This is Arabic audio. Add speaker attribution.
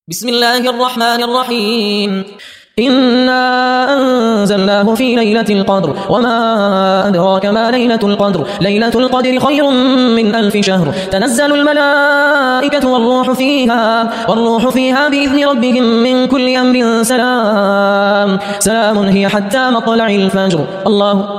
Speaker 1: بسم الله الرحمن الرحيم. إنا أنزلناه في ليلة القدر وما أدراك ما ليلة القدر. ليلة القدر خير من 1000 شهر. تنزل الملائكة والروح فيها بإذن ربهم من كل أمر. سلام هي حتى مطلع الفجر. الله